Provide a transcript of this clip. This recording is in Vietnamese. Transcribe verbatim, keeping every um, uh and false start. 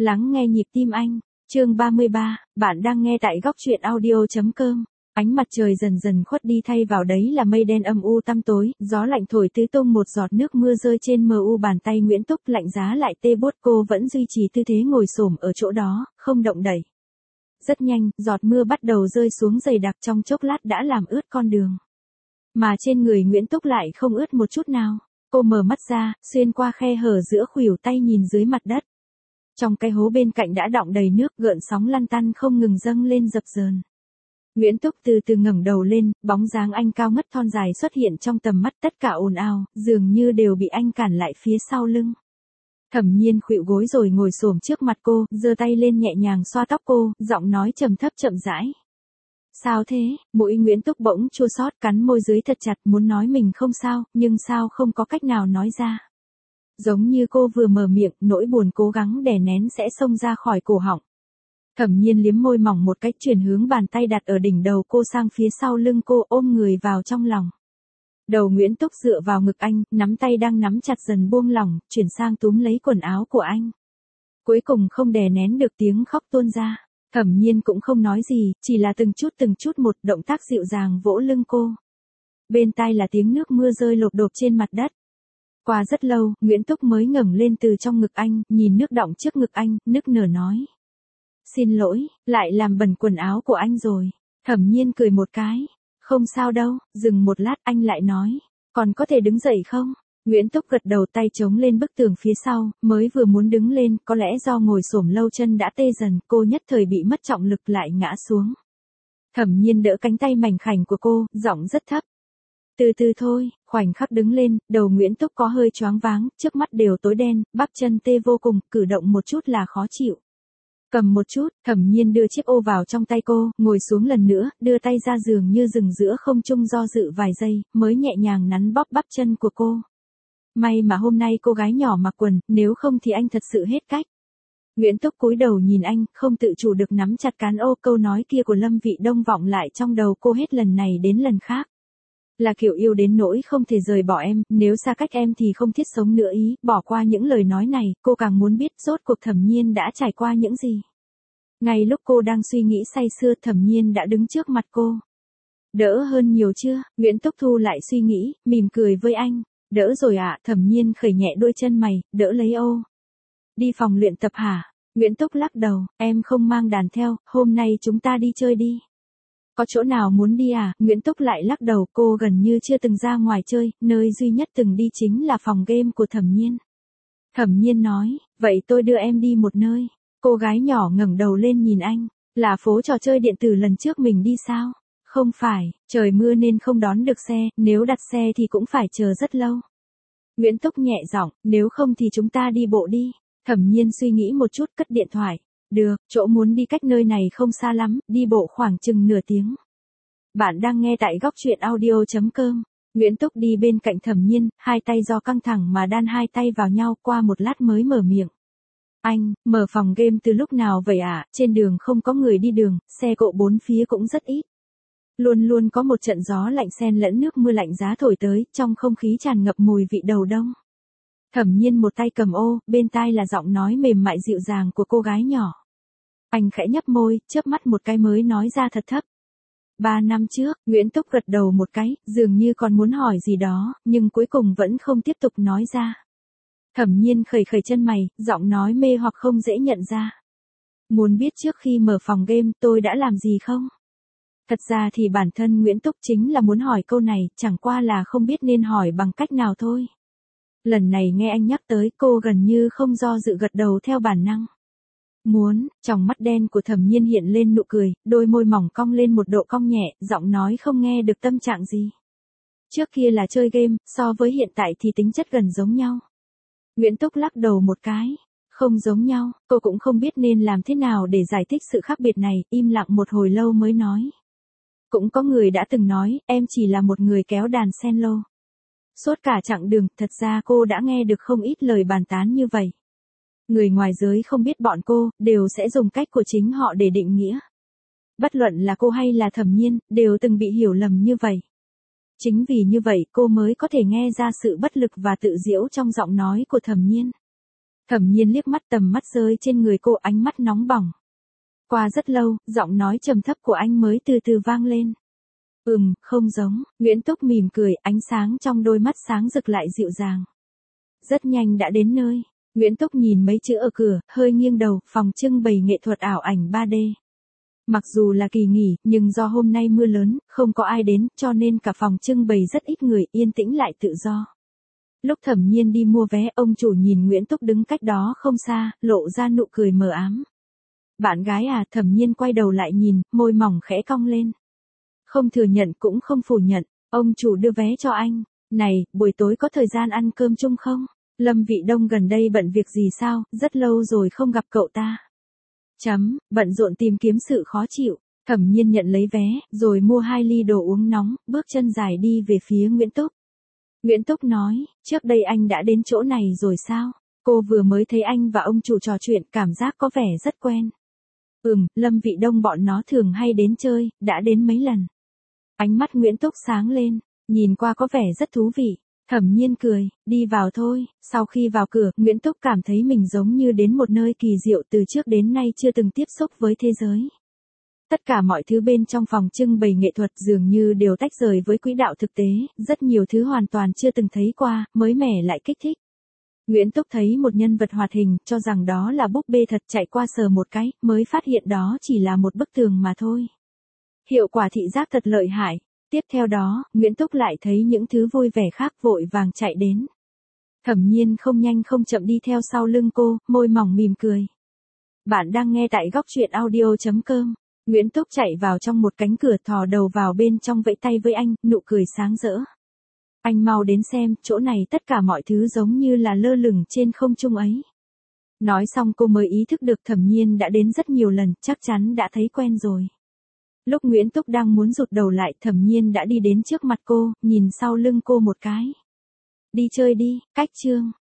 Lắng nghe nhịp tim anh, chương ba mươi ba, bạn đang nghe tại góc truyện audio.com. Ánh mặt trời dần dần khuất đi, thay vào đấy là mây đen âm u tăm tối, gió lạnh thổi tứ tung một giọt nước mưa rơi trên mờ u bàn tay Nguyễn Túc, lạnh giá lại tê buốt. Cô vẫn duy trì tư thế ngồi xổm ở chỗ đó, không động đậy. Rất nhanh, giọt mưa bắt đầu rơi xuống dày đặc, trong chốc lát đã làm ướt con đường. Mà trên người Nguyễn Túc lại không ướt một chút nào. Cô mở mắt ra, xuyên qua khe hở giữa khuỷu tay nhìn dưới mặt đất. Trong cái hố bên cạnh đã đọng đầy nước, gợn sóng lăn tăn không ngừng dâng lên dập dờn. Nguyễn Túc từ từ ngẩng đầu lên, bóng dáng anh cao ngất thon dài xuất hiện trong tầm mắt, tất cả ồn ào, dường như đều bị anh cản lại phía sau lưng. Thẩm Nhiên khuỵu gối rồi ngồi xổm trước mặt cô, giơ tay lên nhẹ nhàng xoa tóc cô, giọng nói trầm thấp chậm rãi. Sao thế? Mũi Nguyễn Túc bỗng chua xót, cắn môi dưới thật chặt, muốn nói mình không sao, nhưng sao không có cách nào nói ra. Giống như cô vừa mở miệng, nỗi buồn cố gắng đè nén sẽ xông ra khỏi cổ họng. Thẩm Nhiên liếm môi mỏng một cách, chuyển hướng bàn tay đặt ở đỉnh đầu cô sang phía sau lưng cô, ôm người vào trong lòng. Đầu Nguyễn Túc dựa vào ngực anh, nắm tay đang nắm chặt dần buông lỏng, chuyển sang túm lấy quần áo của anh. Cuối cùng không đè nén được tiếng khóc tuôn ra. Thẩm Nhiên cũng không nói gì, chỉ là từng chút từng chút một động tác dịu dàng vỗ lưng cô. Bên tai là tiếng nước mưa rơi lộp độp trên mặt đất. Qua rất lâu, Nguyễn Túc mới ngẩng lên từ trong ngực anh, nhìn nước đọng trước ngực anh, nức nở nói. Xin lỗi, lại làm bẩn quần áo của anh rồi. Thẩm Nhiên cười một cái. Không sao đâu. Dừng một lát, anh lại nói. Còn có thể đứng dậy không? Nguyễn Túc gật đầu, tay chống lên bức tường phía sau, mới vừa muốn đứng lên, có lẽ do ngồi xổm lâu chân đã tê dần, cô nhất thời bị mất trọng lực lại ngã xuống. Thẩm Nhiên đỡ cánh tay mảnh khảnh của cô, giọng rất thấp. Từ từ thôi. Khoảnh khắc đứng lên, đầu Nguyễn Túc có hơi choáng váng, trước mắt đều tối đen, bắp chân tê vô cùng, cử động một chút là khó chịu. Cầm một chút, Thẩm Nhiên đưa chiếc ô vào trong tay cô, ngồi xuống lần nữa, đưa tay ra giường như dừng giữa không trung do dự vài giây, mới nhẹ nhàng nắn bóp bắp chân của cô. May mà hôm nay cô gái nhỏ mặc quần, nếu không thì anh thật sự hết cách. Nguyễn Túc cúi đầu nhìn anh, không tự chủ được nắm chặt cán ô, câu nói kia của Lâm Vị Đông vọng lại trong đầu cô hết lần này đến lần khác. Là kiểu yêu đến nỗi không thể rời bỏ em, nếu xa cách em thì không thiết sống nữa ý. Bỏ qua những lời nói này, cô càng muốn biết rốt cuộc Thẩm Nhiên đã trải qua những gì. Ngay lúc cô đang suy nghĩ say sưa, Thẩm Nhiên đã đứng trước mặt cô. Đỡ hơn nhiều chưa? Nguyễn Túc thu lại suy nghĩ, mỉm cười với anh. Đỡ rồi ạ. À? Thẩm Nhiên khởi nhẹ đôi chân mày, đỡ lấy ô. Đi phòng luyện tập hả? Nguyễn Túc lắc đầu, em không mang đàn theo, hôm nay chúng ta đi chơi đi. Có chỗ nào muốn đi à? Nguyễn Túc lại lắc đầu, cô gần như chưa từng ra ngoài chơi, nơi duy nhất từng đi chính là phòng game của Thẩm Nhiên. Thẩm Nhiên nói, vậy tôi đưa em đi một nơi. Cô gái nhỏ ngẩng đầu lên nhìn anh, là phố trò chơi điện tử lần trước mình đi sao? Không phải, trời mưa nên không đón được xe, nếu đặt xe thì cũng phải chờ rất lâu. Nguyễn Túc nhẹ giọng, nếu không thì chúng ta đi bộ đi. Thẩm Nhiên suy nghĩ một chút, cất điện thoại. Được, chỗ muốn đi cách nơi này không xa lắm, đi bộ khoảng chừng nửa tiếng. Bạn đang nghe tại góc truyện audio.com. Nguyễn Túc đi bên cạnh Thẩm Nhiên, hai tay do căng thẳng mà đan hai tay vào nhau, qua một lát mới mở miệng. Anh, mở phòng game từ lúc nào vậy ạ? À? Trên đường không có người đi đường, xe cộ bốn phía cũng rất ít. Luôn luôn có một trận gió lạnh xen lẫn nước mưa lạnh giá thổi tới, trong không khí tràn ngập mùi vị đầu đông. Thẩm Nhiên một tay cầm ô, bên tai là giọng nói mềm mại dịu dàng của cô gái nhỏ. Anh khẽ nhấp môi, chớp mắt một cái mới nói ra thật thấp. Ba năm trước, Nguyễn Túc gật đầu một cái, dường như còn muốn hỏi gì đó, nhưng cuối cùng vẫn không tiếp tục nói ra. Thẩm Nhiên khởi khởi chân mày, giọng nói mê hoặc không dễ nhận ra. Muốn biết trước khi mở phòng game tôi đã làm gì không? Thật ra thì bản thân Nguyễn Túc chính là muốn hỏi câu này, chẳng qua là không biết nên hỏi bằng cách nào thôi. Lần này nghe anh nhắc tới, cô gần như không do dự gật đầu theo bản năng. Muốn, trong mắt đen của Thẩm Nhiên hiện lên nụ cười, đôi môi mỏng cong lên một độ cong nhẹ, giọng nói không nghe được tâm trạng gì. Trước kia là chơi game, so với hiện tại thì tính chất gần giống nhau. Nguyễn Túc lắc đầu một cái. Không giống nhau, cô cũng không biết nên làm thế nào để giải thích sự khác biệt này, im lặng một hồi lâu mới nói. Cũng có người đã từng nói, em chỉ là một người kéo đàn cello. Suốt cả chặng đường, thật ra cô đã nghe được không ít lời bàn tán như vậy. Người ngoài giới không biết bọn cô, đều sẽ dùng cách của chính họ để định nghĩa. Bất luận là cô hay là Thẩm Nhiên, đều từng bị hiểu lầm như vậy. Chính vì như vậy cô mới có thể nghe ra sự bất lực và tự giễu trong giọng nói của Thẩm Nhiên. Thẩm Nhiên liếc mắt, tầm mắt rơi trên người cô, ánh mắt nóng bỏng. Qua rất lâu, giọng nói trầm thấp của anh mới từ từ vang lên. Ừm, không giống, Nguyễn Túc mỉm cười, ánh sáng trong đôi mắt sáng rực lại dịu dàng. Rất nhanh đã đến nơi. Nguyễn Túc nhìn mấy chữ ở cửa, hơi nghiêng đầu, phòng trưng bày nghệ thuật ảo ảnh ba D. Mặc dù là kỳ nghỉ, nhưng do hôm nay mưa lớn, không có ai đến, cho nên cả phòng trưng bày rất ít người, yên tĩnh lại tự do. Lúc Thẩm Nhiên đi mua vé, ông chủ nhìn Nguyễn Túc đứng cách đó không xa, lộ ra nụ cười mờ ám. Bạn gái à? Thẩm Nhiên quay đầu lại nhìn, môi mỏng khẽ cong lên. Không thừa nhận cũng không phủ nhận, ông chủ đưa vé cho anh. Này, buổi tối có thời gian ăn cơm chung không? Lâm Vị Đông gần đây bận việc gì sao, rất lâu rồi không gặp cậu ta. Chấm, bận rộn tìm kiếm sự khó chịu. Thẩm Nhiên nhận lấy vé, rồi mua hai ly đồ uống nóng, bước chân dài đi về phía Nguyễn Túc. Nguyễn Túc nói, trước đây anh đã đến chỗ này rồi sao? Cô vừa mới thấy anh và ông chủ trò chuyện, cảm giác có vẻ rất quen. Ừm, Lâm Vị Đông bọn nó thường hay đến chơi, đã đến mấy lần. Ánh mắt Nguyễn Túc sáng lên, nhìn qua có vẻ rất thú vị. Thẩm Nhiên cười, đi vào thôi. Sau khi vào cửa, Nguyễn Túc cảm thấy mình giống như đến một nơi kỳ diệu, từ trước đến nay chưa từng tiếp xúc với thế giới. Tất cả mọi thứ bên trong phòng trưng bày nghệ thuật dường như đều tách rời với quỹ đạo thực tế, rất nhiều thứ hoàn toàn chưa từng thấy qua, mới mẻ lại kích thích. Nguyễn Túc thấy một nhân vật hoạt hình, cho rằng đó là búp bê thật, chạy qua sờ một cái, mới phát hiện đó chỉ là một bức tường mà thôi. Hiệu quả thị giác thật lợi hại. Tiếp theo đó, Nguyễn Túc lại thấy những thứ vui vẻ khác, vội vàng chạy đến. Thẩm Nhiên không nhanh không chậm đi theo sau lưng cô, môi mỏng mỉm cười. Bạn đang nghe tại góc truyện audio chấm com. Nguyễn Túc chạy vào trong một cánh cửa, thò đầu vào bên trong vẫy tay với anh, nụ cười sáng rỡ. Anh mau đến xem, chỗ này tất cả mọi thứ giống như là lơ lửng trên không trung ấy. Nói xong cô mới ý thức được Thẩm Nhiên đã đến rất nhiều lần, chắc chắn đã thấy quen rồi. Lúc Nguyễn Túc đang muốn rụt đầu lại, Thẩm Nhiên đã đi đến trước mặt cô, nhìn sau lưng cô một cái. Đi chơi đi, cách chương.